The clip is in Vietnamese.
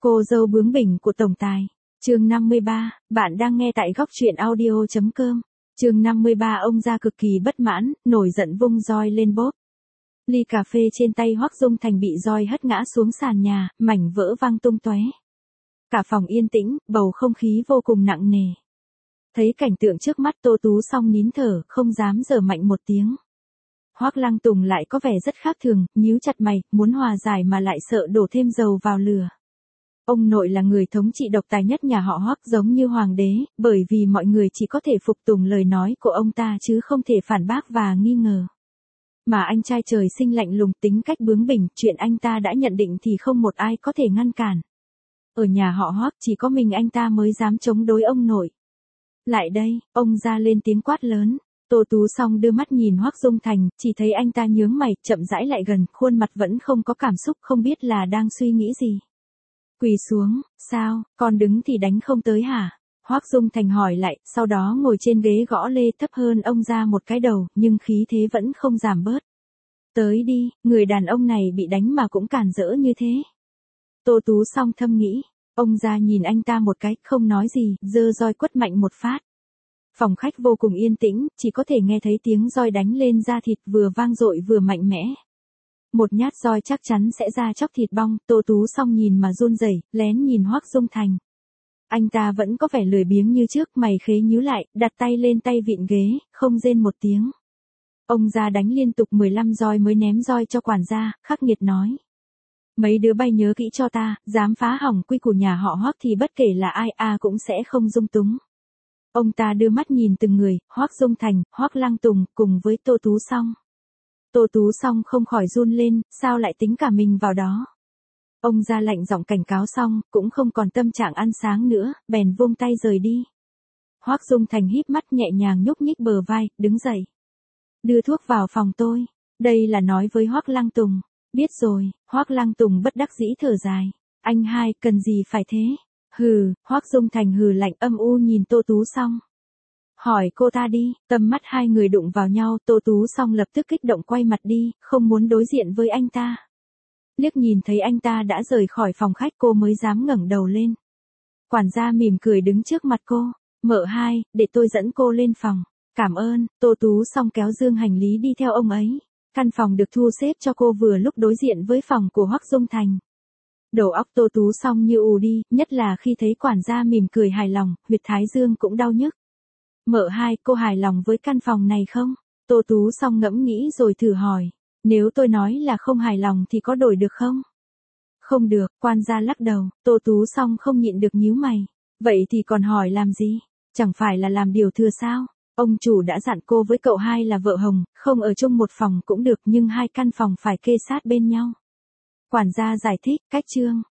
Cô dâu bướng bỉnh của tổng tài. Chương 53, bạn đang nghe tại góc truyện audio.com. Chương 53 ông gia cực kỳ bất mãn, nổi giận vung roi lên bóp. Ly cà phê trên tay Hoắc Dung Thành bị roi hất ngã xuống sàn nhà, mảnh vỡ văng tung tóe. Cả phòng yên tĩnh, bầu không khí vô cùng nặng nề. Thấy cảnh tượng trước mắt Tô Tú Song nín thở, không dám giở mạnh một tiếng. Hoắc Lăng Tùng lại có vẻ rất khác thường, nhíu chặt mày, muốn hòa giải mà lại sợ đổ thêm dầu vào lửa. Ông nội là người thống trị độc tài nhất nhà họ Hoắc, giống như hoàng đế, bởi vì mọi người chỉ có thể phục tùng lời nói của ông ta chứ không thể phản bác và nghi ngờ. Mà anh trai trời sinh lạnh lùng, tính cách bướng bỉnh, chuyện anh ta đã nhận định thì không một ai có thể ngăn cản. Ở nhà họ Hoắc chỉ có mình anh ta mới dám chống đối ông nội. Lại đây, ông ra lên tiếng quát lớn. Tô Tú Song đưa mắt nhìn Hoắc Dung Thành, chỉ thấy anh ta nhướng mày, chậm rãi lại gần, khuôn mặt vẫn không có cảm xúc, không biết là đang suy nghĩ gì. Quỳ xuống, sao, con đứng thì đánh không tới hả? Hoắc Dung Thành hỏi lại, sau đó ngồi trên ghế gõ lê thấp hơn ông ra một cái đầu, nhưng khí thế vẫn không giảm bớt. Tới đi, người đàn ông này bị đánh mà cũng cản rỡ như thế. Tô Tú Song thầm nghĩ, ông ra nhìn anh ta một cái, không nói gì, giơ roi quất mạnh một phát. Phòng khách vô cùng yên tĩnh, chỉ có thể nghe thấy tiếng roi đánh lên da thịt vừa vang dội vừa mạnh mẽ. Một nhát roi chắc chắn sẽ ra chóc thịt bong. Tô Tú Song nhìn mà run rẩy, lén nhìn Hoắc Dung Thành. Anh ta vẫn có vẻ lười biếng như trước, mày khế nhíu lại, đặt tay lên tay vịn ghế, không rên một tiếng. Ông ra đánh liên tục 15 roi mới ném roi cho quản gia, khắc nghiệt nói. Mấy đứa bay nhớ kỹ cho ta, dám phá hỏng quy củ nhà họ Hoắc thì bất kể là ai cũng sẽ không dung túng. Ông ta đưa mắt nhìn từng người, Hoắc Dung Thành, Hoắc Lăng Tùng, cùng với Tô Tú Song. Tô Tú Song không khỏi run lên, sao lại tính cả mình vào đó. Ông ra lạnh giọng cảnh cáo xong, cũng không còn tâm trạng ăn sáng nữa, bèn vung tay rời đi. Hoắc Dung Thành híp mắt nhẹ nhàng nhúc nhích bờ vai, đứng dậy. Đưa thuốc vào phòng tôi. Đây là nói với Hoắc Lăng Tùng. Biết rồi, Hoắc Lăng Tùng bất đắc dĩ thở dài. Anh hai, cần gì phải thế? Hừ, Hoắc Dung Thành hừ lạnh âm u nhìn Tô Tú Song. Hỏi cô ta đi, tầm mắt hai người đụng vào nhau, Tô Tú Song lập tức kích động quay mặt đi, không muốn đối diện với anh ta. Liếc nhìn thấy anh ta đã rời khỏi phòng khách cô mới dám ngẩng đầu lên. Quản gia mỉm cười đứng trước mặt cô, mợ hai, để tôi dẫn cô lên phòng. Cảm ơn, Tô Tú Song kéo dương hành lý đi theo ông ấy. Căn phòng được thu xếp cho cô vừa lúc đối diện với phòng của Hoắc Dung Thành. Đầu óc Tô Tú Song như ù đi, nhất là khi thấy quản gia mỉm cười hài lòng, huyệt thái dương cũng đau nhức. Mợ hai, cô hài lòng với căn phòng này không? Tô Tú Song ngẫm nghĩ rồi thử hỏi. Nếu tôi nói là không hài lòng thì có đổi được không? Không được, quan gia lắc đầu. Tô Tú Song không nhịn được nhíu mày. Vậy thì còn hỏi làm gì? Chẳng phải là làm điều thừa sao? Ông chủ đã dặn cô với cậu hai là vợ hồng, không ở chung một phòng cũng được nhưng hai căn phòng phải kê sát bên nhau. Quản gia giải thích, cách chương.